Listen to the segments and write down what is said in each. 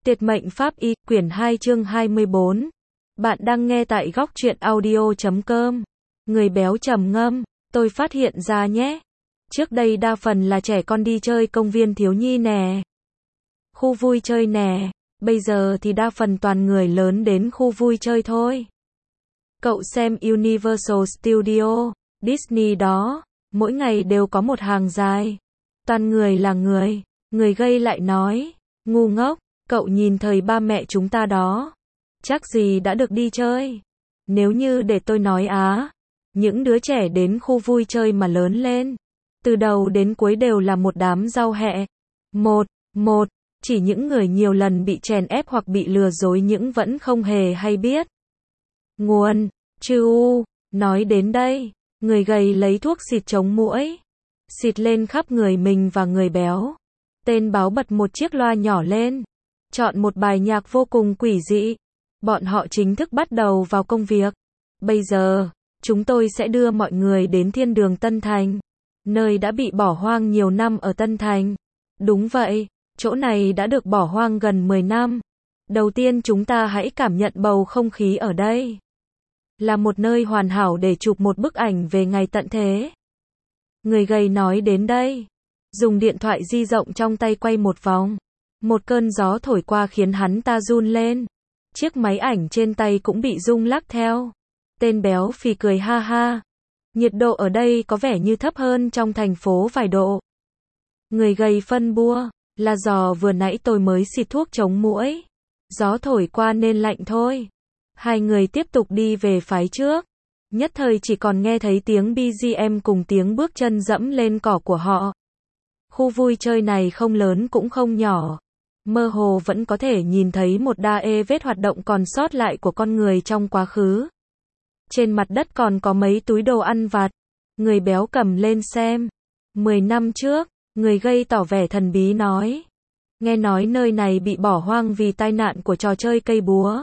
Tuyệt mệnh pháp y, quyển 2 chương 24. Bạn đang nghe tại góc truyện audio.com. Người béo trầm ngâm, tôi phát hiện ra nhé. Trước đây đa phần là trẻ con đi chơi công viên thiếu nhi nè. Khu vui chơi nè. Bây giờ thì đa phần toàn người lớn đến khu vui chơi thôi. Cậu xem Universal Studio, Disney đó. Mỗi ngày đều có một hàng dài. Toàn người là người. Người gây lại nói. Ngu ngốc. Cậu nhìn thời ba mẹ chúng ta đó. Chắc gì đã được đi chơi. Nếu như để tôi nói những đứa trẻ đến khu vui chơi mà lớn lên. Từ đầu đến cuối đều là một đám rau hẹ. Một, chỉ những người nhiều lần bị chèn ép hoặc bị lừa dối những vẫn không hề hay biết. Nguồn, nói đến đây, người gầy lấy thuốc xịt chống muỗi. Xịt lên khắp người mình và người béo. Tên báo bật một chiếc loa nhỏ lên. Chọn một bài nhạc vô cùng quỷ dị. Bọn họ chính thức bắt đầu vào công việc. Bây giờ, chúng tôi sẽ đưa mọi người đến thiên đường Tân Thành. Nơi đã bị bỏ hoang nhiều năm ở Tân Thành. Đúng vậy, chỗ này đã được bỏ hoang gần 10 năm. Đầu tiên chúng ta hãy cảm nhận bầu không khí ở đây. Là một nơi hoàn hảo để chụp một bức ảnh về ngày tận thế. Người gầy nói đến đây. Dùng điện thoại di động trong tay quay một vòng. Một cơn gió thổi qua khiến hắn ta run lên. Chiếc máy ảnh trên tay cũng bị rung lắc theo. Tên béo phì cười ha ha. Nhiệt độ ở đây có vẻ như thấp hơn trong thành phố vài độ. Người gầy phân bua. Là do vừa nãy tôi mới xịt thuốc chống muỗi. Gió thổi qua nên lạnh thôi. Hai người tiếp tục đi về phái trước. Nhất thời chỉ còn nghe thấy tiếng BGM cùng tiếng bước chân dẫm lên cỏ của họ. Khu vui chơi này không lớn cũng không nhỏ. Mơ hồ vẫn có thể nhìn thấy một vết hoạt động còn sót lại của con người trong quá khứ. Trên mặt đất còn có mấy túi đồ ăn vặt. Người béo cầm lên xem. 10 năm trước, người gầy tỏ vẻ thần bí nói. Nghe nói nơi này bị bỏ hoang vì tai nạn của trò chơi cây búa.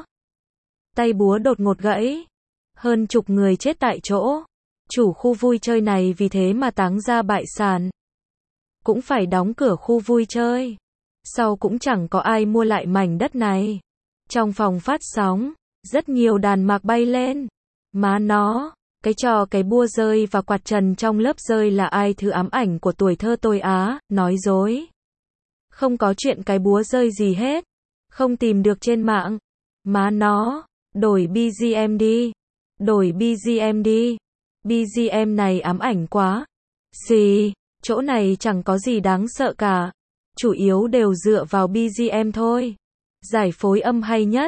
Tay búa đột ngột gãy. Hơn chục người chết tại chỗ. Chủ khu vui chơi này vì thế mà táng ra bại sản. Cũng phải đóng cửa khu vui chơi. Sau cũng chẳng có ai mua lại mảnh đất này. Trong phòng phát sóng, rất nhiều đàn mạc bay lên. Má nó, cái búa rơi và quạt trần trong lớp rơi là ai thứ ám ảnh của tuổi thơ tôi nói dối. Không có chuyện cái búa rơi gì hết. Không tìm được trên mạng. Má nó, đổi BGM đi. Đổi BGM đi. BGM này ám ảnh quá. Xì, chỗ này chẳng có gì đáng sợ cả. Chủ yếu đều dựa vào BGM thôi. Giải phối âm hay nhất.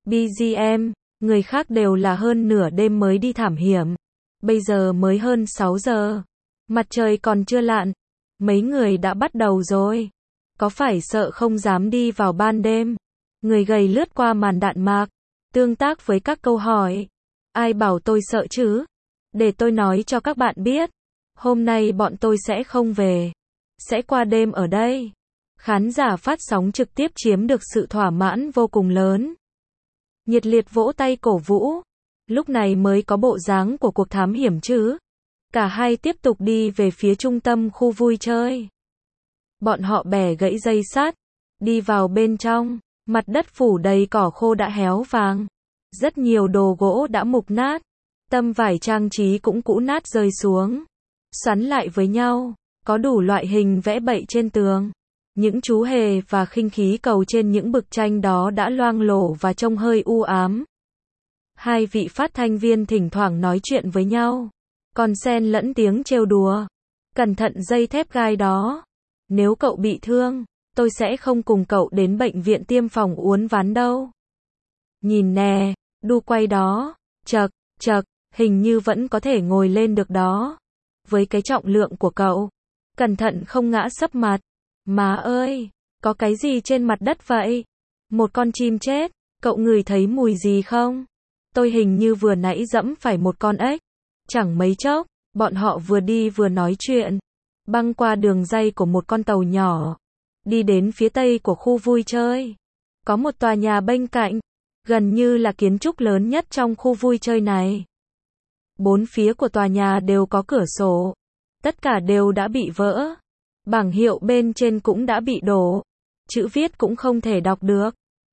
BGM, người khác đều là hơn nửa đêm mới đi thám hiểm. Bây giờ mới hơn 6 giờ. Mặt trời còn chưa lặn. Mấy người đã bắt đầu rồi. Có phải sợ không dám đi vào ban đêm? Người gầy lướt qua màn đạn mạc. Tương tác với các câu hỏi. Ai bảo tôi sợ chứ? Để tôi nói cho các bạn biết. Hôm nay bọn tôi sẽ không về. Sẽ qua đêm ở đây. Khán giả phát sóng trực tiếp chiếm được sự thỏa mãn vô cùng lớn. Nhiệt liệt vỗ tay cổ vũ. Lúc này mới có bộ dáng của cuộc thám hiểm chứ. Cả hai tiếp tục đi về phía trung tâm khu vui chơi. Bọn họ bẻ gãy dây sắt. Đi vào bên trong. Mặt đất phủ đầy cỏ khô đã héo vàng. Rất nhiều đồ gỗ đã mục nát. Tấm vải trang trí cũng cũ nát rơi xuống. Xoắn lại với nhau. Có đủ loại hình vẽ bậy trên tường. Những chú hề và khinh khí cầu trên những bức tranh đó đã loang lổ và trông hơi u ám. Hai vị phát thanh viên thỉnh thoảng nói chuyện với nhau. Còn xen lẫn tiếng trêu đùa. Cẩn thận dây thép gai đó. Nếu cậu bị thương, tôi sẽ không cùng cậu đến bệnh viện tiêm phòng uốn ván đâu. Nhìn nè, đu quay đó. Chật, hình như vẫn có thể ngồi lên được đó. Với cái trọng lượng của cậu. Cẩn thận không ngã sấp mặt. Má ơi, có cái gì trên mặt đất vậy? Một con chim chết, cậu ngửi thấy mùi gì không? Tôi hình như vừa nãy dẫm phải một con ếch. Chẳng mấy chốc, bọn họ vừa đi vừa nói chuyện. Băng qua đường ray của một con tàu nhỏ. Đi đến phía tây của khu vui chơi. Có một tòa nhà bên cạnh. Gần như là kiến trúc lớn nhất trong khu vui chơi này. Bốn phía của tòa nhà đều có cửa sổ. Tất cả đều đã bị vỡ. Bảng hiệu bên trên cũng đã bị đổ. Chữ viết cũng không thể đọc được.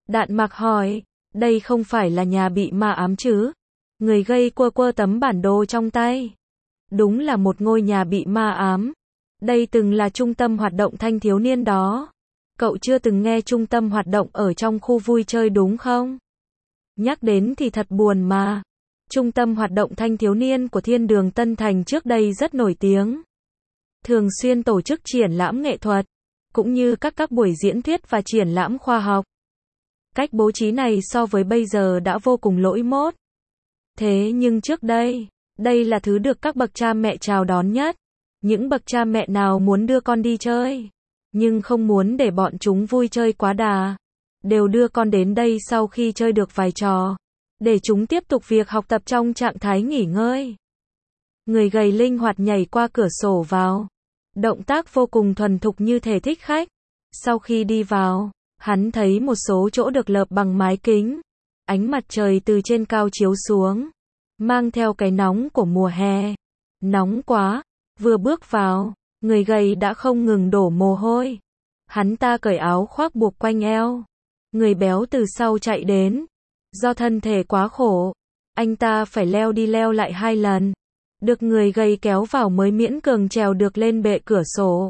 Đạn Mạc hỏi, đây không phải là nhà bị ma ám chứ? Người gây quơ quơ tấm bản đồ trong tay. Đúng là một ngôi nhà bị ma ám. Đây từng là trung tâm hoạt động thanh thiếu niên đó. Cậu chưa từng nghe trung tâm hoạt động ở trong khu vui chơi đúng không? Nhắc đến thì thật buồn mà. Trung tâm hoạt động thanh thiếu niên của Thiên đường Tân Thành trước đây rất nổi tiếng. Thường xuyên tổ chức triển lãm nghệ thuật, cũng như các buổi diễn thuyết và triển lãm khoa học. Cách bố trí này so với bây giờ đã vô cùng lỗi mốt. Thế nhưng trước đây, đây là thứ được các bậc cha mẹ chào đón nhất. Những bậc cha mẹ nào muốn đưa con đi chơi, nhưng không muốn để bọn chúng vui chơi quá đà, đều đưa con đến đây sau khi chơi được vài trò, để chúng tiếp tục việc học tập trong trạng thái nghỉ ngơi. Người gầy linh hoạt nhảy qua cửa sổ vào. Động tác vô cùng thuần thục như thể thích khách. Sau khi đi vào, hắn thấy một số chỗ được lợp bằng mái kính. Ánh mặt trời từ trên cao chiếu xuống, mang theo cái nóng của mùa hè. Nóng quá, vừa bước vào, người gầy đã không ngừng đổ mồ hôi. Hắn ta cởi áo khoác buộc quanh eo. Người béo từ sau chạy đến. Do thân thể quá khổ, anh ta phải leo đi leo lại 2 lần. Được người gầy kéo vào mới miễn cường trèo được lên bệ cửa sổ.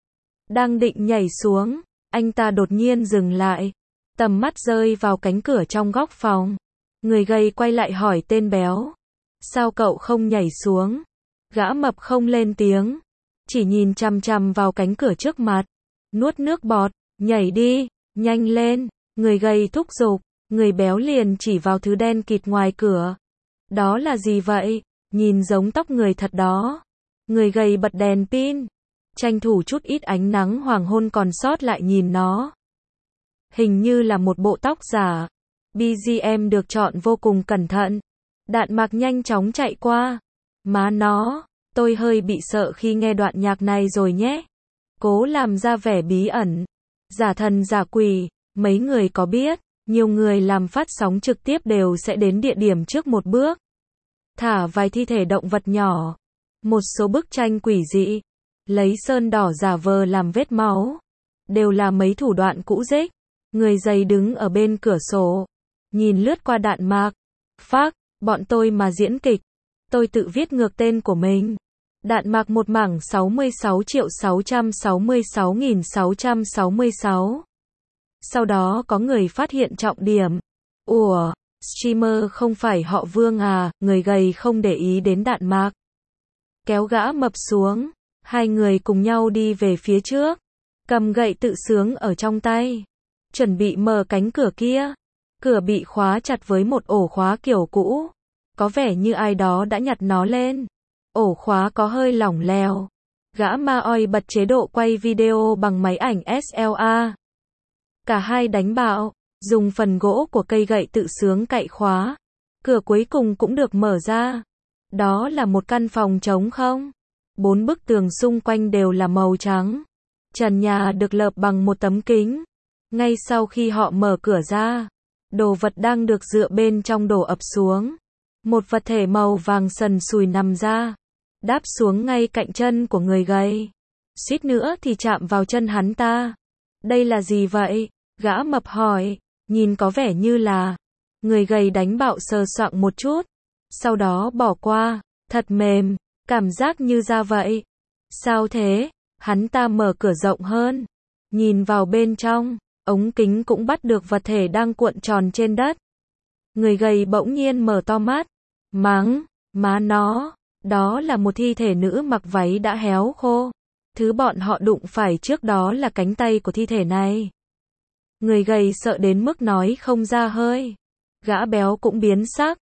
Đang định nhảy xuống, anh ta đột nhiên dừng lại. Tầm mắt rơi vào cánh cửa trong góc phòng. Người gầy quay lại hỏi tên béo. Sao cậu không nhảy xuống? Gã mập không lên tiếng, chỉ nhìn chằm chằm vào cánh cửa trước mặt. Nuốt nước bọt, nhảy đi, nhanh lên. Người gầy thúc giục. Người béo liền chỉ vào thứ đen kịt ngoài cửa. Đó là gì vậy? Nhìn giống tóc người thật đó. Người gầy bật đèn pin, tranh thủ chút ít ánh nắng hoàng hôn còn sót lại nhìn nó. Hình như là một bộ tóc giả. BGM được chọn vô cùng cẩn thận. Đạn Mạc nhanh chóng chạy qua. Má nó, tôi hơi bị sợ khi nghe đoạn nhạc này rồi nhé. Cố làm ra vẻ bí ẩn. Giả thần giả quỷ, mấy người có biết, nhiều người làm phát sóng trực tiếp đều sẽ đến địa điểm trước một bước. Thả vài thi thể động vật nhỏ. Một số bức tranh quỷ dị. Lấy sơn đỏ giả vờ làm vết máu. Đều là mấy thủ đoạn cũ rích. Người gầy đứng ở bên cửa sổ. Nhìn lướt qua Đạn Mạc. Phác, bọn tôi mà diễn kịch. Tôi tự viết ngược tên của mình. Đạn Mạc một mảng 66.666.666. Sau đó có người phát hiện trọng điểm. Ủa, streamer không phải họ Vương à? Người gầy không để ý đến Đạn Mạc. Kéo gã mập xuống. Hai người cùng nhau đi về phía trước. Cầm gậy tự sướng ở trong tay. Chuẩn bị mở cánh cửa kia. Cửa bị khóa chặt với một ổ khóa kiểu cũ. Có vẻ như ai đó đã nhặt nó lên. Ổ khóa có hơi lỏng lẻo. Gã ma oi bật chế độ quay video bằng máy ảnh SLR. Cả hai đánh bạo, dùng phần gỗ của cây gậy tự sướng cạy khóa. Cửa cuối cùng cũng được mở ra. Đó là một căn phòng trống không. 4 bức tường xung quanh đều là màu trắng. Trần nhà được lợp bằng một tấm kính. Ngay sau khi họ mở cửa ra, đồ vật đang được dựa bên trong đổ ập xuống. Một vật thể màu vàng sần sùi nằm ra, đáp xuống ngay cạnh chân của người gầy. Suýt nữa thì chạm vào chân hắn ta. Đây là gì vậy? Gã mập hỏi, nhìn có vẻ như là. Người gầy đánh bạo sờ soạng một chút, sau đó bỏ qua, thật mềm, cảm giác như da vậy. Sao thế? Hắn ta mở cửa rộng hơn, nhìn vào bên trong, ống kính cũng bắt được vật thể đang cuộn tròn trên đất. Người gầy bỗng nhiên mở to mắt, mắng, má nó, đó là một thi thể nữ mặc váy đã héo khô. Thứ bọn họ đụng phải trước đó là cánh tay của thi thể này. Người gầy sợ đến mức nói không ra hơi. Gã béo cũng biến sắc.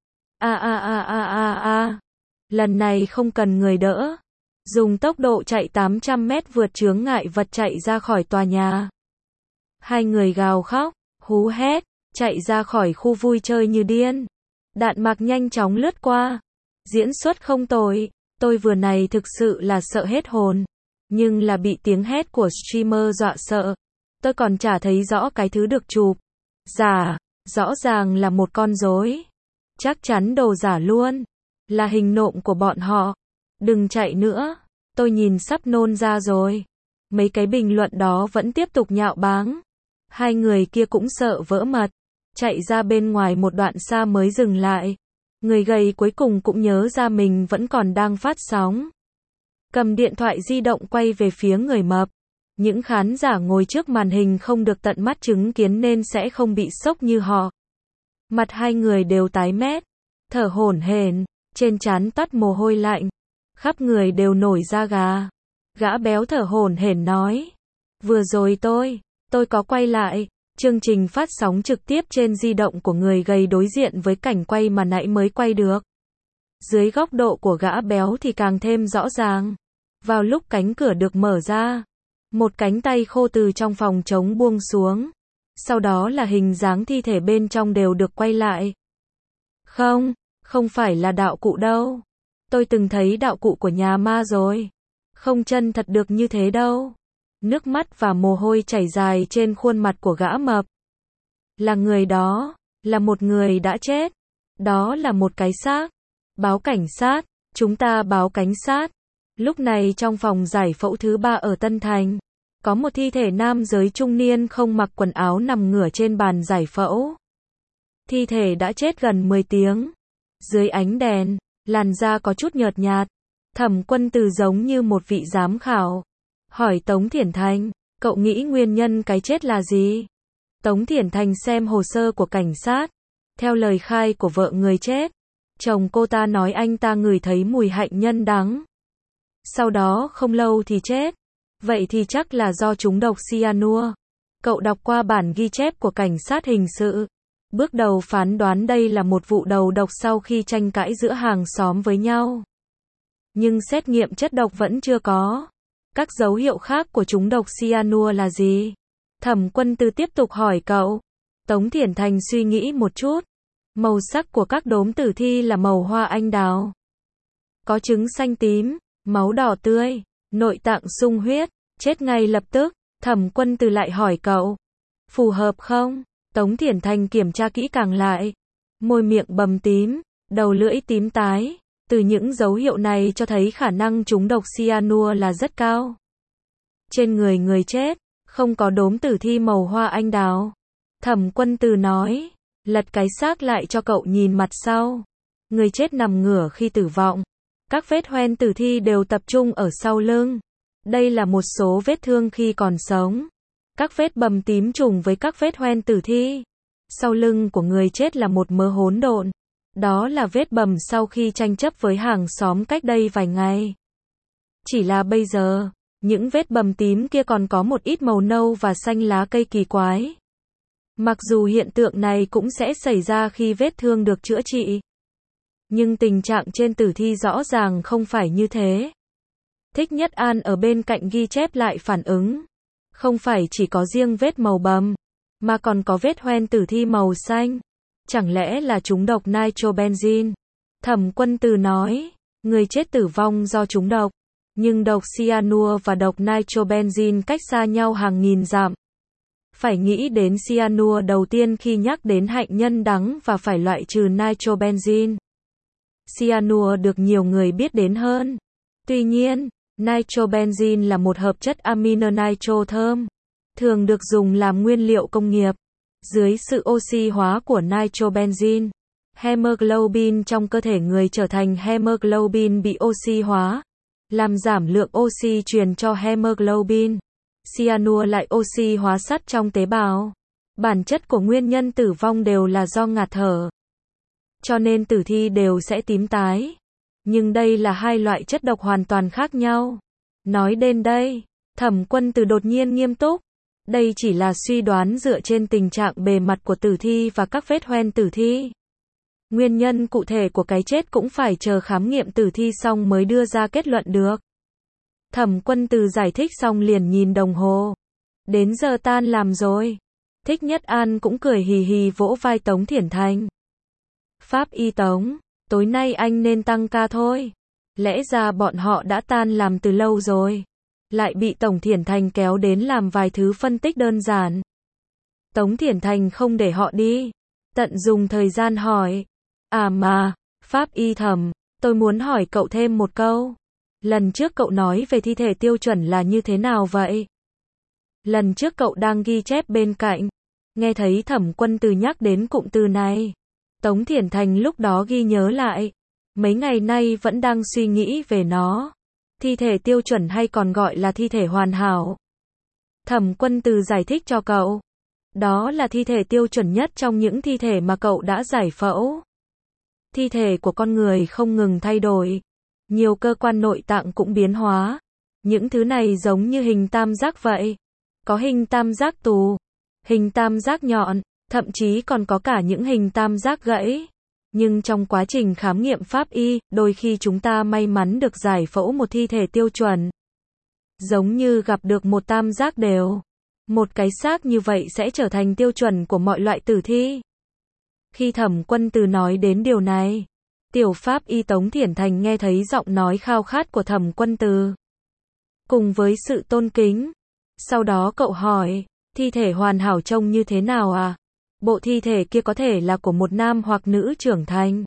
Lần này không cần người đỡ. Dùng tốc độ chạy 800 mét vượt chướng ngại vật chạy ra khỏi tòa nhà. Hai người gào khóc, hú hét, chạy ra khỏi khu vui chơi như điên. Đạn Mạc nhanh chóng lướt qua. Diễn xuất không tồi, tôi vừa này thực sự là sợ hết hồn. Nhưng là bị tiếng hét của streamer dọa sợ. Tôi còn chả thấy rõ cái thứ được chụp. Giả, rõ ràng là một con rối. Chắc chắn đồ giả luôn. Là hình nộm của bọn họ. Đừng chạy nữa. Tôi nhìn sắp nôn ra rồi. Mấy cái bình luận đó vẫn tiếp tục nhạo báng. Hai người kia cũng sợ vỡ mật. chạy ra bên ngoài một đoạn xa mới dừng lại. Người gầy cuối cùng cũng nhớ ra mình vẫn còn đang phát sóng. Cầm điện thoại di động quay về phía người mập. Những khán giả ngồi trước màn hình không được tận mắt chứng kiến nên sẽ không bị sốc như họ. Mặt hai người đều tái mét, thở hổn hển, trên trán toát mồ hôi lạnh, khắp người đều nổi da gà. Gã béo thở hổn hển nói, vừa rồi tôi có quay lại. Chương trình phát sóng trực tiếp trên di động của người gầy đối diện với cảnh quay mà nãy mới quay được. Dưới góc độ của gã béo thì càng thêm rõ ràng. Vào lúc cánh cửa được mở ra, một cánh tay khô từ trong phòng trống buông xuống. Sau đó là hình dáng thi thể bên trong đều được quay lại. Không phải là đạo cụ đâu. Tôi từng thấy đạo cụ của nhà ma rồi. Không chân thật được như thế đâu. Nước mắt và mồ hôi chảy dài trên khuôn mặt của gã mập. Là người đó, là một người đã chết. Đó là một cái xác. Báo cảnh sát, chúng ta báo cảnh sát. Lúc này trong phòng giải phẫu thứ 3 ở Tân Thành, có một thi thể nam giới trung niên không mặc quần áo nằm ngửa trên bàn giải phẫu. Thi thể đã chết gần 10 tiếng. Dưới ánh đèn, làn da có chút nhợt nhạt. Thẩm Quân Từ giống như một vị giám khảo. Hỏi Tống Thiển Thành, cậu nghĩ nguyên nhân cái chết là gì? Tống Thiển Thành xem hồ sơ của cảnh sát. Theo lời khai của vợ người chết, chồng cô ta nói anh ta ngửi thấy mùi hạnh nhân đắng. Sau đó không lâu thì chết. Vậy thì chắc là do trúng độc cyanua. Cậu đọc qua bản ghi chép của cảnh sát hình sự. Bước đầu phán đoán đây là một vụ đầu độc sau khi tranh cãi giữa hàng xóm với nhau. Nhưng xét nghiệm chất độc vẫn chưa có. Các dấu hiệu khác của trúng độc cyanua là gì? Thẩm Quân Từ tiếp tục hỏi cậu. Tống Thiển Thành suy nghĩ một chút. Màu sắc của các đốm tử thi là màu hoa anh đào. Có trứng xanh tím, máu đỏ tươi, nội tạng sung huyết, chết ngay lập tức. Thẩm Quân Từ lại hỏi cậu. Phù hợp không? Tống Thiển Thành kiểm tra kỹ càng lại. Môi miệng bầm tím, đầu lưỡi tím tái. Từ những dấu hiệu này cho thấy khả năng trúng độc cyanua là rất cao. Trên người người chết, không có đốm tử thi màu hoa anh đào. Thẩm Quân Từ nói, lật cái xác lại cho cậu nhìn mặt sau. Người chết nằm ngửa khi tử vong. Các vết hoen tử thi đều tập trung ở sau lưng. Đây là một số vết thương khi còn sống. Các vết bầm tím trùng với các vết hoen tử thi. Sau lưng của người chết là một mớ hỗn độn. Đó là vết bầm sau khi tranh chấp với hàng xóm cách đây vài ngày. Chỉ là bây giờ, những vết bầm tím kia còn có một ít màu nâu và xanh lá cây kỳ quái. Mặc dù hiện tượng này cũng sẽ xảy ra khi vết thương được chữa trị. Nhưng tình trạng trên tử thi rõ ràng không phải như thế. Thích Nhất An ở bên cạnh ghi chép lại phản ứng. Không phải chỉ có riêng vết màu bầm, mà còn có vết hoen tử thi màu xanh. Chẳng lẽ là trúng độc nitrobenzene? Thẩm Quân Từ nói, người chết tử vong do trúng độc. Nhưng độc cyanua và độc nitrobenzene cách xa nhau hàng nghìn dặm. Phải nghĩ đến cyanua đầu tiên khi nhắc đến hạnh nhân đắng và phải loại trừ nitrobenzene. Cyanua được nhiều người biết đến hơn. Tuy nhiên, nitrobenzene là một hợp chất amino nitro thơm, thường được dùng làm nguyên liệu công nghiệp. Dưới sự oxy hóa của nitrobenzene, hemoglobin trong cơ thể người trở thành hemoglobin bị oxy hóa, làm giảm lượng oxy truyền cho hemoglobin. Cyanua lại oxy hóa sắt trong tế bào. Bản chất của nguyên nhân tử vong đều là do ngạt thở. Cho nên tử thi đều sẽ tím tái. Nhưng đây là hai loại chất độc hoàn toàn khác nhau. Nói đến đây, Thẩm Quân Từ đột nhiên nghiêm túc. Đây chỉ là suy đoán dựa trên tình trạng bề mặt của tử thi và các vết hoen tử thi. Nguyên nhân cụ thể của cái chết cũng phải chờ khám nghiệm tử thi xong mới đưa ra kết luận được. Thẩm Quân Từ giải thích xong liền nhìn đồng hồ. Đến giờ tan làm rồi. Thích Nhất An cũng cười hì hì vỗ vai Tống Thiển Thành. Pháp y Tống, tối nay anh nên tăng ca thôi. Lẽ ra bọn họ đã tan làm từ lâu rồi. Lại bị Tống Thiển Thành kéo đến làm vài thứ phân tích đơn giản. Tống Thiển Thành không để họ đi. Tận dùng thời gian hỏi. À mà, Pháp y Thẩm, tôi muốn hỏi cậu thêm một câu. Lần trước cậu nói về thi thể tiêu chuẩn là như thế nào vậy? Lần trước cậu đang ghi chép bên cạnh. Nghe thấy Thẩm Quân Từ nhắc đến cụm từ này, Tống Thiển Thành lúc đó ghi nhớ lại. Mấy ngày nay vẫn đang suy nghĩ về nó. Thi thể tiêu chuẩn hay còn gọi là thi thể hoàn hảo. Thẩm Quân Từ giải thích cho cậu. Đó là thi thể tiêu chuẩn nhất trong những thi thể mà cậu đã giải phẫu. Thi thể của con người không ngừng thay đổi. Nhiều cơ quan nội tạng cũng biến hóa. Những thứ này giống như hình tam giác vậy. Có hình tam giác tù, hình tam giác nhọn, thậm chí còn có cả những hình tam giác gãy. Nhưng trong quá trình khám nghiệm pháp y, đôi khi chúng ta may mắn được giải phẫu một thi thể tiêu chuẩn. Giống như gặp được một tam giác đều. Một cái xác như vậy sẽ trở thành tiêu chuẩn của mọi loại tử thi. Khi Thẩm Quân Từ nói đến điều này, tiểu pháp y Tống Thiển Thành nghe thấy giọng nói khao khát của Thẩm Quân Từ. Cùng với sự tôn kính. Sau đó cậu hỏi, thi thể hoàn hảo trông như thế nào à? Bộ thi thể kia có thể là của một nam hoặc nữ trưởng thành.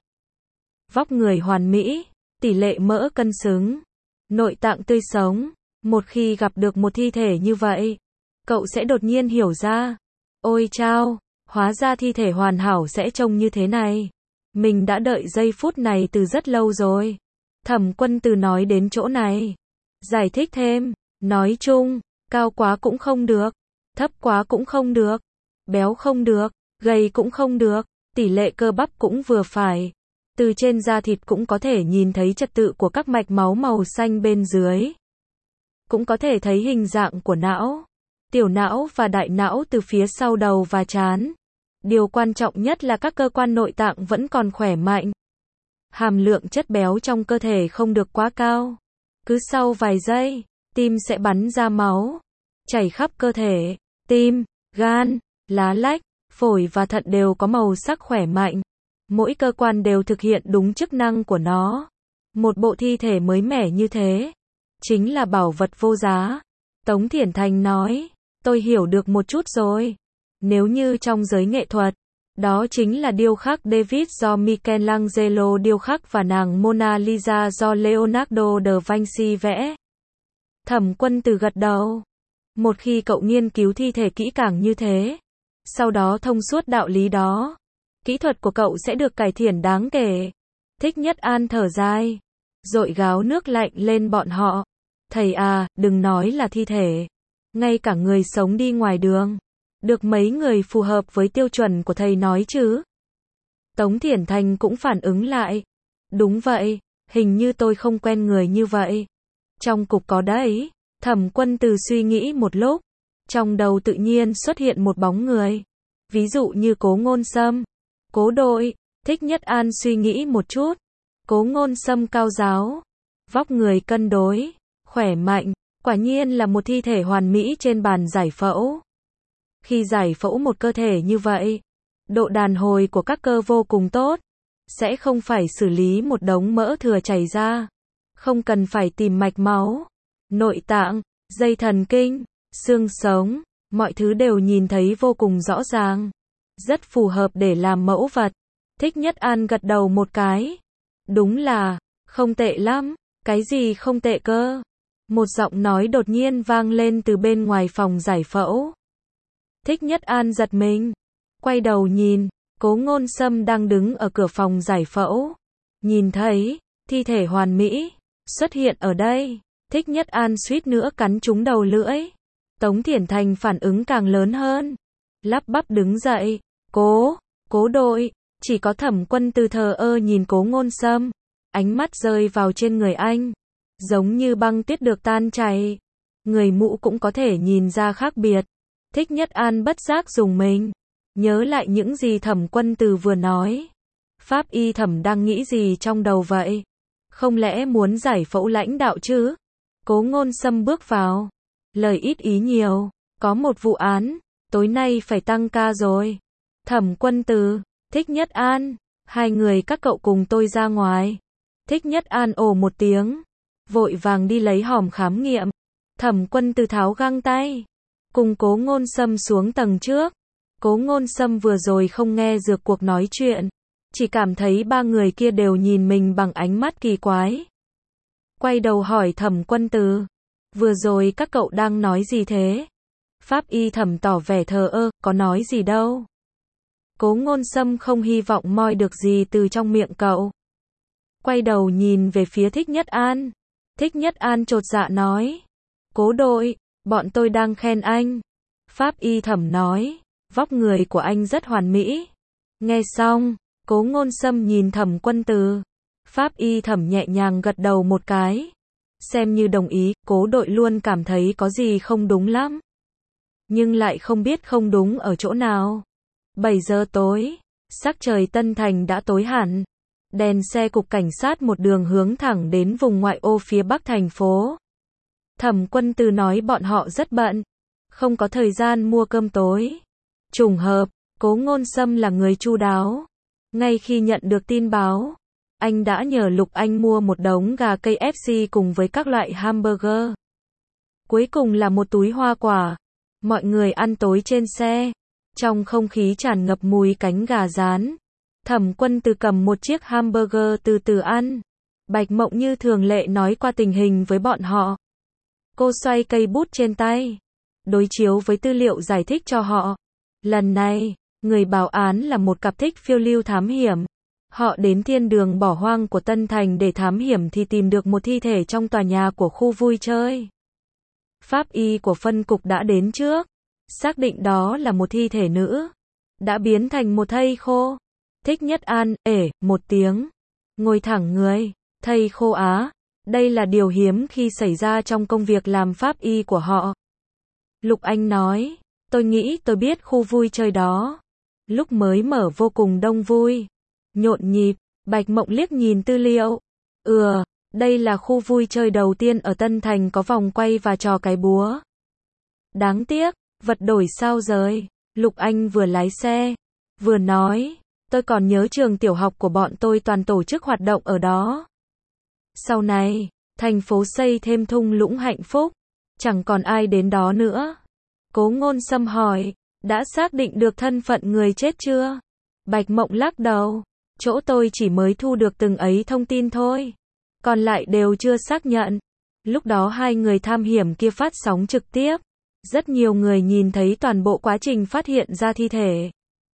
Vóc người hoàn mỹ, tỷ lệ mỡ cân xứng, nội tạng tươi sống. Một khi gặp được một thi thể như vậy, cậu sẽ đột nhiên hiểu ra. Ôi chao, hóa ra thi thể hoàn hảo sẽ trông như thế này. Mình đã đợi giây phút này từ rất lâu rồi. Thẩm Quân Từ nói đến chỗ này. Giải thích thêm, nói chung, cao quá cũng không được, thấp quá cũng không được, béo không được, gầy cũng không được, tỷ lệ cơ bắp cũng vừa phải. Từ trên da thịt cũng có thể nhìn thấy trật tự của các mạch máu màu xanh bên dưới. Cũng có thể thấy hình dạng của não, tiểu não và đại não từ phía sau đầu và trán. Điều quan trọng nhất là các cơ quan nội tạng vẫn còn khỏe mạnh. Hàm lượng chất béo trong cơ thể không được quá cao. Cứ sau vài giây, tim sẽ bắn ra máu, chảy khắp cơ thể. Tim, gan, lá lách, phổi và thận đều có màu sắc khỏe mạnh. Mỗi cơ quan đều thực hiện đúng chức năng của nó. Một bộ thi thể mới mẻ như thế, chính là bảo vật vô giá. Tống Thiển Thành nói, tôi hiểu được một chút rồi. Nếu như trong giới nghệ thuật, đó chính là điêu khắc David do Michelangelo điêu khắc và nàng Mona Lisa do Leonardo da Vinci vẽ. Thẩm Quân Từ gật đầu. Một khi cậu nghiên cứu thi thể kỹ càng như thế, sau đó thông suốt đạo lý đó, kỹ thuật của cậu sẽ được cải thiện đáng kể. Thích Nhất An thở dài, dội gáo nước lạnh lên bọn họ. Thầy à, đừng nói là thi thể. Ngay cả người sống đi ngoài đường, được mấy người phù hợp với tiêu chuẩn của thầy nói chứ. Tống Thiển Thành cũng phản ứng lại. Đúng vậy, hình như tôi không quen người như vậy. Trong cục có đấy. Thẩm Quân Từ suy nghĩ một lúc. Trong đầu tự nhiên xuất hiện một bóng người. Ví dụ như Cố Ngôn Sâm, Cố Đội. Thích Nhất An suy nghĩ một chút. Cố Ngôn Sâm cao giáo, vóc người cân đối, khỏe mạnh, quả nhiên là một thi thể hoàn mỹ trên bàn giải phẫu. Khi giải phẫu một cơ thể như vậy, độ đàn hồi của các cơ vô cùng tốt, sẽ không phải xử lý một đống mỡ thừa chảy ra, không cần phải tìm mạch máu, nội tạng, dây thần kinh, xương sống, mọi thứ đều nhìn thấy vô cùng rõ ràng, rất phù hợp để làm mẫu vật. Thích Nhất An gật đầu một cái. Đúng là, không tệ lắm. Cái gì không tệ cơ? Một giọng nói đột nhiên vang lên từ bên ngoài phòng giải phẫu. Thích Nhất An giật mình, quay đầu nhìn, Cố Ngôn Sâm đang đứng ở cửa phòng giải phẫu. Nhìn thấy, thi thể hoàn mỹ, xuất hiện ở đây. Thích Nhất An suýt nữa cắn trúng đầu lưỡi. Tống Thiển Thành phản ứng càng lớn hơn. Lắp bắp đứng dậy, Cố Đội. Chỉ có Thẩm Quân Từ thờ ơ nhìn Cố Ngôn Sâm. Ánh mắt rơi vào trên người anh, giống như băng tuyết được tan chảy. Người mũ cũng có thể nhìn ra khác biệt. Thích Nhất An bất giác rùng mình, nhớ lại những gì Thẩm Quân Từ vừa nói. Pháp y Thẩm đang nghĩ gì trong đầu vậy? Không lẽ muốn giải phẫu lãnh đạo chứ? Cố Ngôn Sâm bước vào, lời ít ý nhiều, có một vụ án, tối nay phải tăng ca rồi. Thẩm Quân Từ, Thích Nhất An, hai người các cậu cùng tôi ra ngoài. Thích Nhất An ồ một tiếng, vội vàng đi lấy hòm khám nghiệm. Thẩm Quân Từ tháo găng tay, cùng Cố Ngôn Sâm xuống tầng trước. Cố Ngôn Sâm vừa rồi không nghe dược cuộc nói chuyện, chỉ cảm thấy ba người kia đều nhìn mình bằng ánh mắt kỳ quái. Quay đầu hỏi Thẩm Quân Từ, vừa rồi các cậu đang nói gì thế? Pháp y Thẩm tỏ vẻ thờ ơ, có nói gì đâu. Cố Ngôn Sâm không hy vọng moi được gì từ trong miệng cậu. Quay đầu nhìn về phía Thích Nhất An. Thích Nhất An chột dạ nói. Cố đội, bọn tôi đang khen anh. Pháp y Thẩm nói, vóc người của anh rất hoàn mỹ. Nghe xong, Cố Ngôn Sâm nhìn Thẩm Quân Từ. Pháp y Thẩm nhẹ nhàng gật đầu một cái. Xem như đồng ý, cố đội luôn cảm thấy có gì không đúng lắm. Nhưng lại không biết không đúng ở chỗ nào. 7 giờ tối, sắc trời Tân Thành đã tối hẳn. Đèn xe cục cảnh sát một đường hướng thẳng đến vùng ngoại ô phía bắc thành phố. Thẩm Quân Từ nói bọn họ rất bận, không có thời gian mua cơm tối. Trùng hợp, Cố Ngôn Sâm là người chu đáo. Ngay khi nhận được tin báo, anh đã nhờ Lục Anh mua một đống gà KFC cùng với các loại hamburger. Cuối cùng là một túi hoa quả. Mọi người ăn tối trên xe. Trong không khí tràn ngập mùi cánh gà rán. Thẩm Quân Từ cầm một chiếc hamburger từ từ ăn. Bạch Mộng như thường lệ nói qua tình hình với bọn họ. Cô xoay cây bút trên tay, đối chiếu với tư liệu giải thích cho họ. Lần này, người báo án là một cặp thích phiêu lưu thám hiểm. Họ đến thiên đường bỏ hoang của Tân Thành để thám hiểm thì tìm được một thi thể trong tòa nhà của khu vui chơi. Pháp y của phân cục đã đến trước, xác định đó là một thi thể nữ, đã biến thành một thây khô. Thích Nhất An, một tiếng, ngồi thẳng người, thây khô á, đây là điều hiếm khi xảy ra trong công việc làm pháp y của họ. Lục Anh nói, tôi nghĩ tôi biết khu vui chơi đó. Lúc mới mở vô cùng đông vui, nhộn nhịp. Bạch Mộng liếc nhìn tư liệu. Đây là khu vui chơi đầu tiên ở Tân Thành có vòng quay và trò cái búa. Đáng tiếc, vật đổi sao rời. Lục Anh vừa lái xe, vừa nói, tôi còn nhớ trường tiểu học của bọn tôi toàn tổ chức hoạt động ở đó. Sau này, thành phố xây thêm thung lũng hạnh phúc, chẳng còn ai đến đó nữa. Cố Ngôn Sâm hỏi, đã xác định được thân phận người chết chưa? Bạch Mộng lắc đầu, chỗ tôi chỉ mới thu được từng ấy thông tin thôi, còn lại đều chưa xác nhận. Lúc đó hai người tham hiểm kia phát sóng trực tiếp, rất nhiều người nhìn thấy toàn bộ quá trình phát hiện ra thi thể.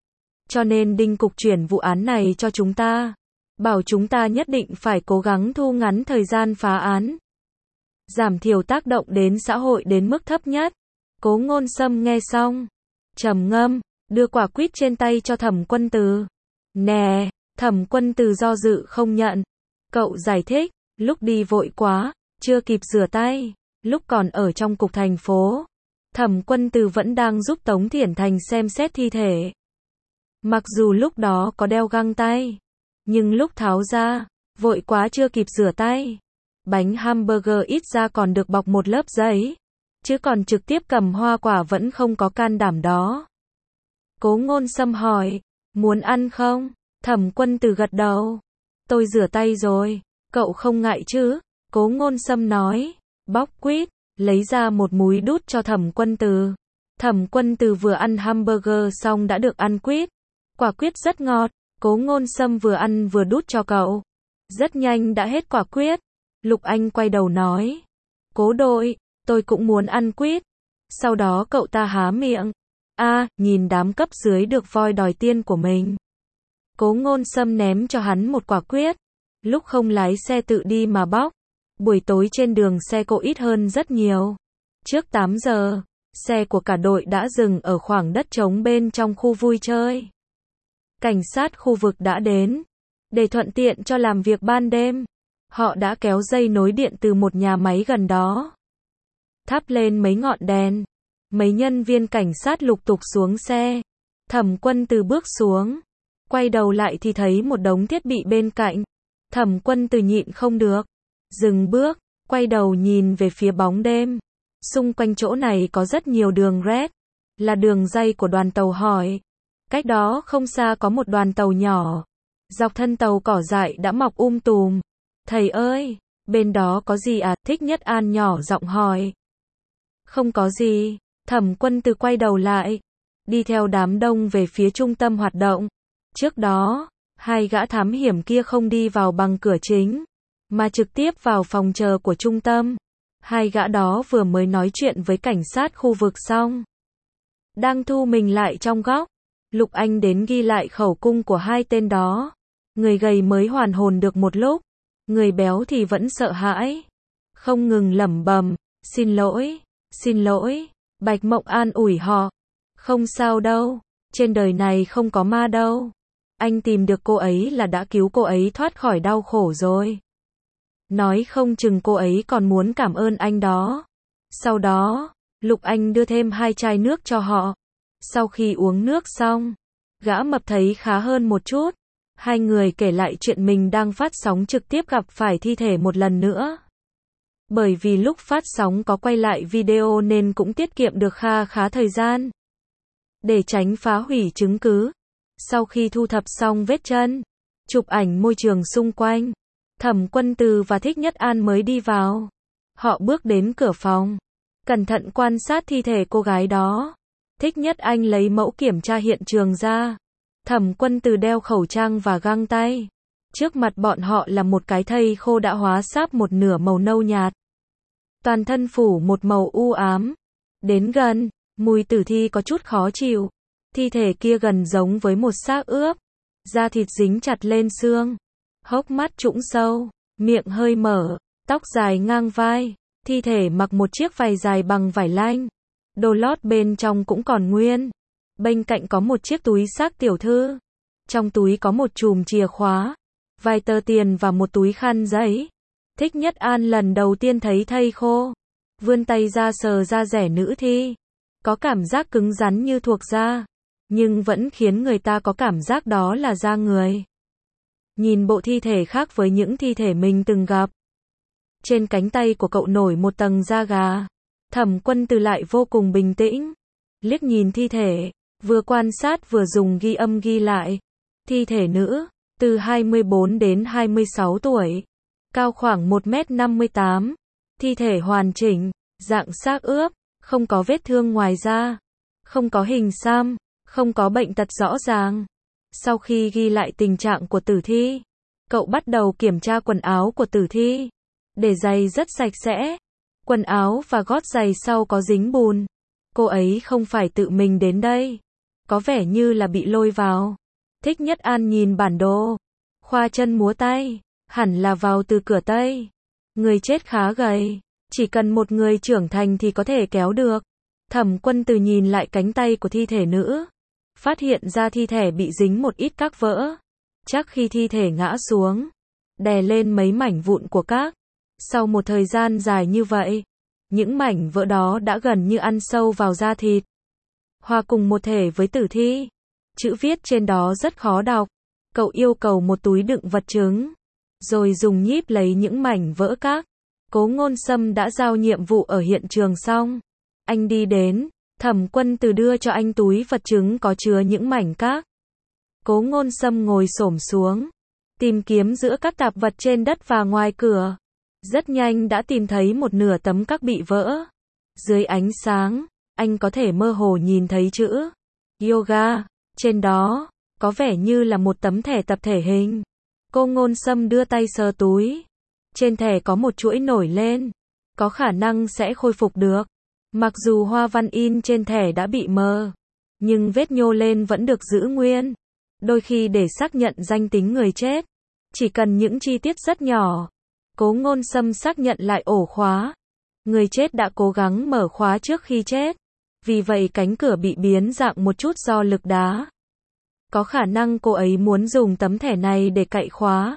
Cho nên Đinh cục chuyển vụ án này cho chúng ta, bảo chúng ta nhất định phải cố gắng thu ngắn thời gian phá án, giảm thiểu tác động đến xã hội đến mức thấp nhất. Cố Ngôn Sâm nghe xong, trầm ngâm, đưa quả quýt trên tay cho Thẩm Quân Từ. Nè, Thẩm Quân Từ do dự không nhận. Cậu giải thích, lúc đi vội quá, chưa kịp rửa tay. Lúc còn ở trong cục thành phố, Thẩm Quân Từ vẫn đang giúp Tống Thiển Thành xem xét thi thể. Mặc dù lúc đó có đeo găng tay, nhưng lúc tháo ra, vội quá chưa kịp rửa tay. Bánh hamburger ít ra còn được bọc một lớp giấy, chứ còn trực tiếp cầm hoa quả vẫn không có can đảm đó. Cố Ngôn Sâm hỏi, muốn ăn không? Thẩm Quân Từ gật đầu. Tôi rửa tay rồi, cậu không ngại chứ? Cố Ngôn Sâm nói, bóc quýt, lấy ra một múi đút cho Thẩm Quân Từ. Thẩm Quân Từ vừa ăn hamburger xong đã được ăn quýt. Quả quýt rất ngọt, Cố Ngôn Sâm vừa ăn vừa đút cho cậu. Rất nhanh đã hết quả quýt. Lục Anh quay đầu nói, Cố đội, tôi cũng muốn ăn quýt. Sau đó cậu ta há miệng. Nhìn đám cấp dưới được voi đòi tiên của mình. Cố Ngôn Sâm ném cho hắn một quả quýt. Lúc không lái xe tự đi mà bóc. Buổi tối trên đường xe cộ ít hơn rất nhiều. Trước 8 giờ, xe của cả đội đã dừng ở khoảng đất trống bên trong khu vui chơi. Cảnh sát khu vực đã đến. Để thuận tiện cho làm việc ban đêm, họ đã kéo dây nối điện từ một nhà máy gần đó, thắp lên mấy ngọn đèn. Mấy nhân viên cảnh sát lục tục xuống xe. Thẩm Quân Từ bước xuống, quay đầu lại thì thấy một đống thiết bị bên cạnh. Thẩm Quân Từ nhịn không được, dừng bước, quay đầu nhìn về phía bóng đêm. Xung quanh chỗ này có rất nhiều đường red, là đường ray của đoàn tàu hỏi. Cách đó không xa có một đoàn tàu nhỏ. Dọc thân tàu cỏ dại đã mọc tùm. Thầy ơi, bên đó có gì à? Thích Nhất An nhỏ giọng hỏi. Không có gì. Thẩm Quân Từ quay đầu lại, đi theo đám đông về phía trung tâm hoạt động. Trước đó, hai gã thám hiểm kia không đi vào bằng cửa chính, mà trực tiếp vào phòng chờ của trung tâm. Hai gã đó vừa mới nói chuyện với cảnh sát khu vực xong, đang thu mình lại trong góc. Lục Anh đến ghi lại khẩu cung của hai tên đó. Người gầy mới hoàn hồn được một lúc, người béo thì vẫn sợ hãi, không ngừng lẩm bẩm, xin lỗi, xin lỗi. Bạch Mộng an ủi họ, không sao đâu, trên đời này không có ma đâu. Anh tìm được cô ấy là đã cứu cô ấy thoát khỏi đau khổ rồi. Nói không chừng cô ấy còn muốn cảm ơn anh đó. Sau đó, Lục Anh đưa thêm 2 chai nước cho họ. Sau khi uống nước xong, gã mập thấy khá hơn một chút. Hai người kể lại chuyện mình đang phát sóng trực tiếp gặp phải thi thể một lần nữa. Bởi vì lúc phát sóng có quay lại video nên cũng tiết kiệm được kha khá thời gian. Để tránh phá hủy chứng cứ, sau khi thu thập xong vết chân, chụp ảnh môi trường xung quanh, Thẩm Quân Từ và Thích Nhất An mới đi vào. Họ bước đến cửa phòng, cẩn thận quan sát thi thể cô gái đó. Thích Nhất Anh lấy mẫu kiểm tra hiện trường ra. Thẩm Quân Từ đeo khẩu trang và găng tay. Trước mặt bọn họ là một cái thây khô đã hóa sáp một nửa màu nâu nhạt. Toàn thân phủ một màu u ám. Đến gần, mùi tử thi có chút khó chịu. Thi thể kia gần giống với một xác ướp. Da thịt dính chặt lên xương. Hốc mắt trũng sâu, miệng hơi mở, tóc dài ngang vai. Thi thể mặc một chiếc váy dài bằng vải lanh. Đồ lót bên trong cũng còn nguyên. Bên cạnh có một chiếc túi xác tiểu thư. Trong túi có một chùm chìa khóa, vài tờ tiền và một túi khăn giấy. Thích Nhất An lần đầu tiên thấy thây khô, vươn tay ra sờ da rẻ nữ thi. Có cảm giác cứng rắn như thuộc da, nhưng vẫn khiến người ta có cảm giác đó là da người. Nhìn bộ thi thể khác với những thi thể mình từng gặp. Trên cánh tay của cậu nổi một tầng da gà. Thẩm Quân Từ lại vô cùng bình tĩnh, liếc nhìn thi thể, vừa quan sát vừa dùng ghi âm ghi lại. Thi thể nữ, từ 24 đến 26 tuổi, cao khoảng 1m58, thi thể hoàn chỉnh, dạng xác ướp, không có vết thương ngoài da, không có hình xăm, không có bệnh tật rõ ràng. Sau khi ghi lại tình trạng của tử thi, cậu bắt đầu kiểm tra quần áo của tử thi. Để giày rất sạch sẽ, quần áo và gót giày sau có dính bùn. Cô ấy không phải tự mình đến đây, có vẻ như là bị lôi vào. Thích Nhất An nhìn bản đồ, khoa chân múa tay, hẳn là vào từ cửa Tây. Người chết khá gầy, chỉ cần một người trưởng thành thì có thể kéo được. Thẩm Quân Từ nhìn lại cánh tay của thi thể nữ, phát hiện ra thi thể bị dính một ít các vỡ. Chắc khi thi thể ngã xuống, đè lên mấy mảnh vụn của các. Sau một thời gian dài như vậy, những mảnh vỡ đó đã gần như ăn sâu vào da thịt, hòa cùng một thể với tử thi. Chữ viết trên đó rất khó đọc. Cậu yêu cầu một túi đựng vật chứng, rồi dùng nhíp lấy những mảnh vỡ các. Cố Ngôn Sâm đã giao nhiệm vụ ở hiện trường xong. Anh đi đến, Thẩm Quân Từ đưa cho anh túi vật chứng có chứa những mảnh các. Cố Ngôn Sâm ngồi xổm xuống, tìm kiếm giữa các tạp vật trên đất và ngoài cửa. Rất nhanh đã tìm thấy một nửa tấm các bị vỡ. Dưới ánh sáng, anh có thể mơ hồ nhìn thấy chữ yoga. Trên đó, có vẻ như là một tấm thẻ tập thể hình. Cô Ngôn Sâm đưa tay sờ túi. Trên thẻ có một chuỗi nổi lên. Có khả năng sẽ khôi phục được. Mặc dù hoa văn in trên thẻ đã bị mờ, nhưng vết nhô lên vẫn được giữ nguyên. Đôi khi để xác nhận danh tính người chết, chỉ cần những chi tiết rất nhỏ. Cố Ngôn Sâm xác nhận lại ổ khóa. Người chết đã cố gắng mở khóa trước khi chết. Vì vậy cánh cửa bị biến dạng một chút do lực đá. Có khả năng cô ấy muốn dùng tấm thẻ này để cậy khóa,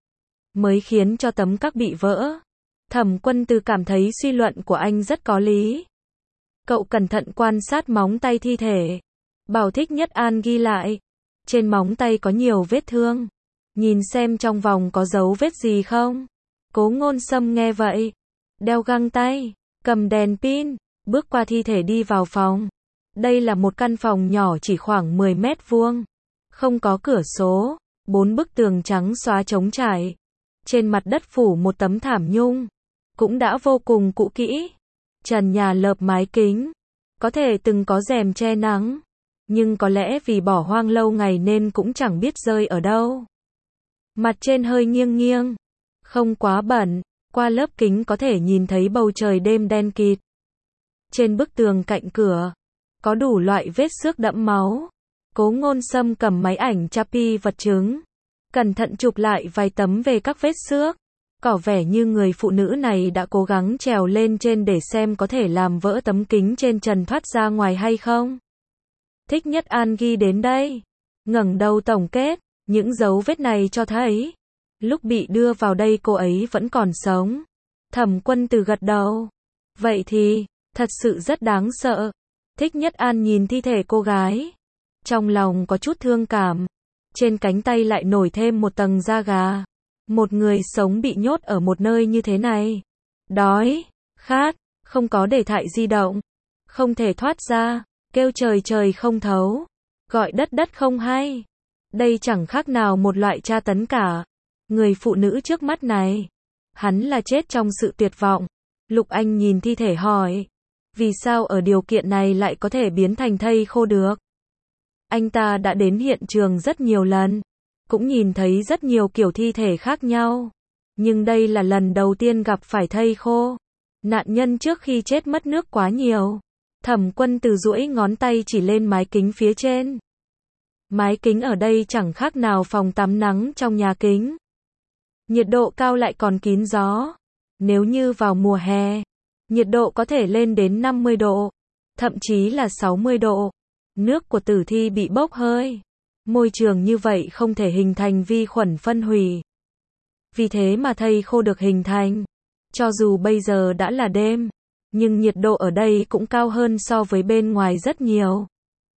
mới khiến cho tấm các bị vỡ. Thẩm Quân Từ cảm thấy suy luận của anh rất có lý. Cậu cẩn thận quan sát móng tay thi thể. Bảo Thích Nhất An ghi lại. Trên móng tay có nhiều vết thương. Nhìn xem trong vòng có dấu vết gì không. Cố Ngôn Sâm nghe vậy, đeo găng tay, cầm đèn pin, bước qua thi thể đi vào phòng. Đây là một căn phòng nhỏ chỉ khoảng 10 mét vuông. Không có cửa sổ, 4 bức tường trắng xóa trống trải. Trên mặt đất phủ một tấm thảm nhung, cũng đã vô cùng cũ kỹ. Trần nhà lợp mái kính, có thể từng có rèm che nắng, nhưng có lẽ vì bỏ hoang lâu ngày nên cũng chẳng biết rơi ở đâu. Mặt trên hơi nghiêng nghiêng, không quá bẩn, qua lớp kính có thể nhìn thấy bầu trời đêm đen kịt. Trên bức tường cạnh cửa, có đủ loại vết xước đẫm máu. Cố Ngôn Sâm cầm máy ảnh Chapi vật chứng, cẩn thận chụp lại vài tấm về các vết xước. Có vẻ như người phụ nữ này đã cố gắng trèo lên trên để xem có thể làm vỡ tấm kính trên trần thoát ra ngoài hay không. Thích Nhất An ghi đến đây, ngẩng đầu tổng kết, những dấu vết này cho thấy, lúc bị đưa vào đây cô ấy vẫn còn sống. Thẩm Quân Từ gật đầu. Vậy thì, thật sự rất đáng sợ. Thích Nhất An nhìn thi thể cô gái, trong lòng có chút thương cảm. Trên cánh tay lại nổi thêm một tầng da gà. Một người sống bị nhốt ở một nơi như thế này. Đói, khát, không có đề thoại di động. Không thể thoát ra, kêu trời trời không thấu. Gọi đất đất không hay. Đây chẳng khác nào một loại tra tấn cả. Người phụ nữ trước mắt này, hắn là chết trong sự tuyệt vọng. Lục Anh nhìn thi thể hỏi, vì sao ở điều kiện này lại có thể biến thành thây khô được? Anh ta đã đến hiện trường rất nhiều lần, cũng nhìn thấy rất nhiều kiểu thi thể khác nhau. Nhưng đây là lần đầu tiên gặp phải thây khô. Nạn nhân trước khi chết mất nước quá nhiều. Thẩm Quân Từ duỗi ngón tay chỉ lên mái kính phía trên. Mái kính ở đây chẳng khác nào phòng tắm nắng trong nhà kính. Nhiệt độ cao lại còn kín gió. Nếu như vào mùa hè, nhiệt độ có thể lên đến 50 độ, thậm chí là 60 độ. Nước của tử thi bị bốc hơi. Môi trường như vậy không thể hình thành vi khuẩn phân hủy. Vì thế mà thây khô được hình thành. Cho dù bây giờ đã là đêm, nhưng nhiệt độ ở đây cũng cao hơn so với bên ngoài rất nhiều.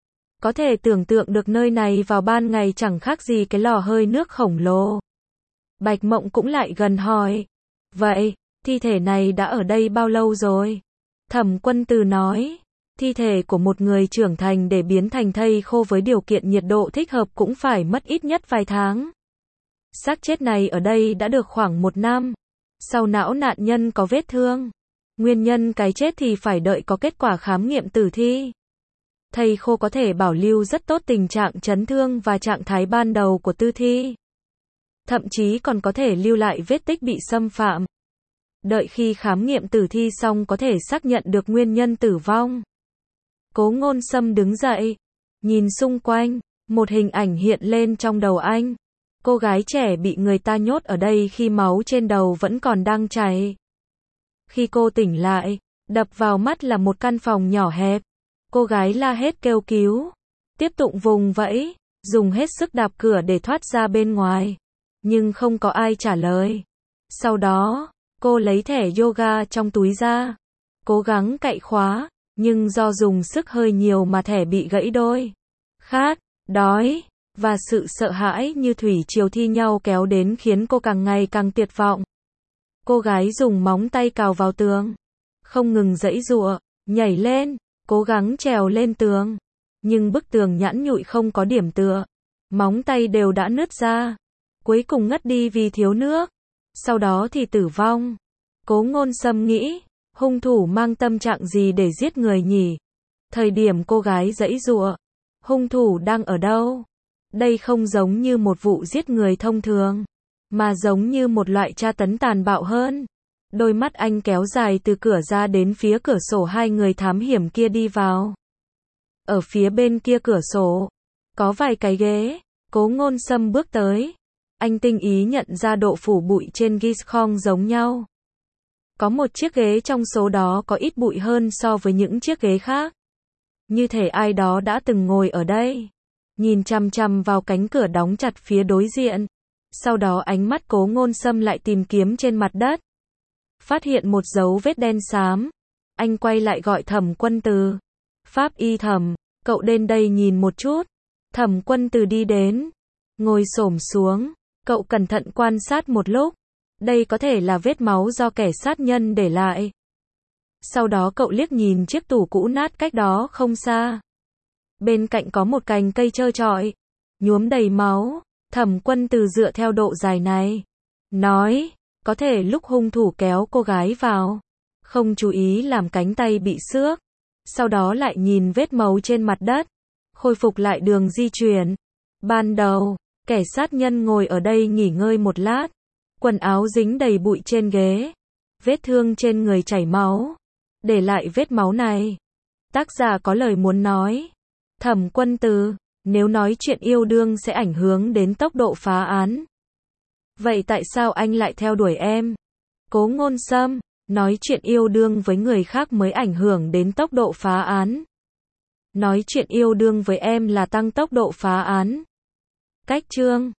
Có thể tưởng tượng được nơi này vào ban ngày chẳng khác gì cái lò hơi nước khổng lồ. Bạch Mộng cũng lại gần hỏi. Vậy, thi thể này đã ở đây bao lâu rồi? Thẩm Quân Từ nói, thi thể của một người trưởng thành để biến thành thây khô với điều kiện nhiệt độ thích hợp cũng phải mất ít nhất vài tháng. Xác chết này ở đây đã được khoảng 1 năm. Sau não nạn nhân có vết thương. Nguyên nhân cái chết thì phải đợi có kết quả khám nghiệm tử thi. Thây khô có thể bảo lưu rất tốt tình trạng chấn thương và trạng thái ban đầu của tử thi. Thậm chí còn có thể lưu lại vết tích bị xâm phạm. Đợi khi khám nghiệm tử thi xong có thể xác nhận được nguyên nhân tử vong. Cố Ngôn Sâm đứng dậy, nhìn xung quanh, một hình ảnh hiện lên trong đầu anh. Cô gái trẻ bị người ta nhốt ở đây khi máu trên đầu vẫn còn đang chảy. Khi cô tỉnh lại, đập vào mắt là một căn phòng nhỏ hẹp. Cô gái la hét kêu cứu, tiếp tục vùng vẫy, dùng hết sức đạp cửa để thoát ra bên ngoài. Nhưng không có ai trả lời. Sau đó, cô lấy thẻ yoga trong túi ra, cố gắng cạy khóa, nhưng do dùng sức hơi nhiều mà thẻ bị gãy đôi. Khát, đói, và sự sợ hãi như thủy triều thi nhau kéo đến khiến cô càng ngày càng tuyệt vọng. Cô gái dùng móng tay cào vào tường, không ngừng giãy giụa, nhảy lên, cố gắng trèo lên tường. Nhưng bức tường nhẵn nhụi không có điểm tựa, móng tay đều đã nứt ra. Cuối cùng ngất đi vì thiếu nước. Sau đó thì tử vong. Cố Ngôn Sâm nghĩ, hung thủ mang tâm trạng gì để giết người nhỉ? Thời điểm cô gái giãy giụa, hung thủ đang ở đâu? Đây không giống như một vụ giết người thông thường, mà giống như một loại tra tấn tàn bạo hơn. Đôi mắt anh kéo dài từ cửa ra đến phía cửa sổ hai người thám hiểm kia đi vào. Ở phía bên kia cửa sổ, có vài cái ghế. Cố Ngôn Sâm bước tới. Anh tinh ý nhận ra độ phủ bụi trên Giscon giống nhau. Có một chiếc ghế trong số đó có ít bụi hơn so với những chiếc ghế khác. Như thể ai đó đã từng ngồi ở đây. Nhìn chằm chằm vào cánh cửa đóng chặt phía đối diện. Sau đó ánh mắt Cố Ngôn Sâm lại tìm kiếm trên mặt đất. Phát hiện một dấu vết đen xám. Anh quay lại gọi Thẩm Quân Từ. Pháp y Thẩm, cậu đến đây nhìn một chút. Thẩm Quân Từ đi đến, ngồi xổm xuống. Cậu cẩn thận quan sát một lúc. Đây có thể là vết máu do kẻ sát nhân để lại. Sau đó cậu liếc nhìn chiếc tủ cũ nát cách đó không xa. Bên cạnh có một cành cây trơ trọi, nhuốm đầy máu. Thẩm Quân Từ dựa theo độ dài này, nói, có thể lúc hung thủ kéo cô gái vào, không chú ý làm cánh tay bị xước. Sau đó lại nhìn vết máu trên mặt đất, khôi phục lại đường di chuyển. Ban đầu, kẻ sát nhân ngồi ở đây nghỉ ngơi một lát. Quần áo dính đầy bụi trên ghế. Vết thương trên người chảy máu. Để lại vết máu này. Tác giả có lời muốn nói. Thẩm Quân Từ, nếu nói chuyện yêu đương sẽ ảnh hưởng đến tốc độ phá án. Vậy tại sao anh lại theo đuổi em? Cố Ngôn Sâm, nói chuyện yêu đương với người khác mới ảnh hưởng đến tốc độ phá án. Nói chuyện yêu đương với em là tăng tốc độ phá án. Cách chương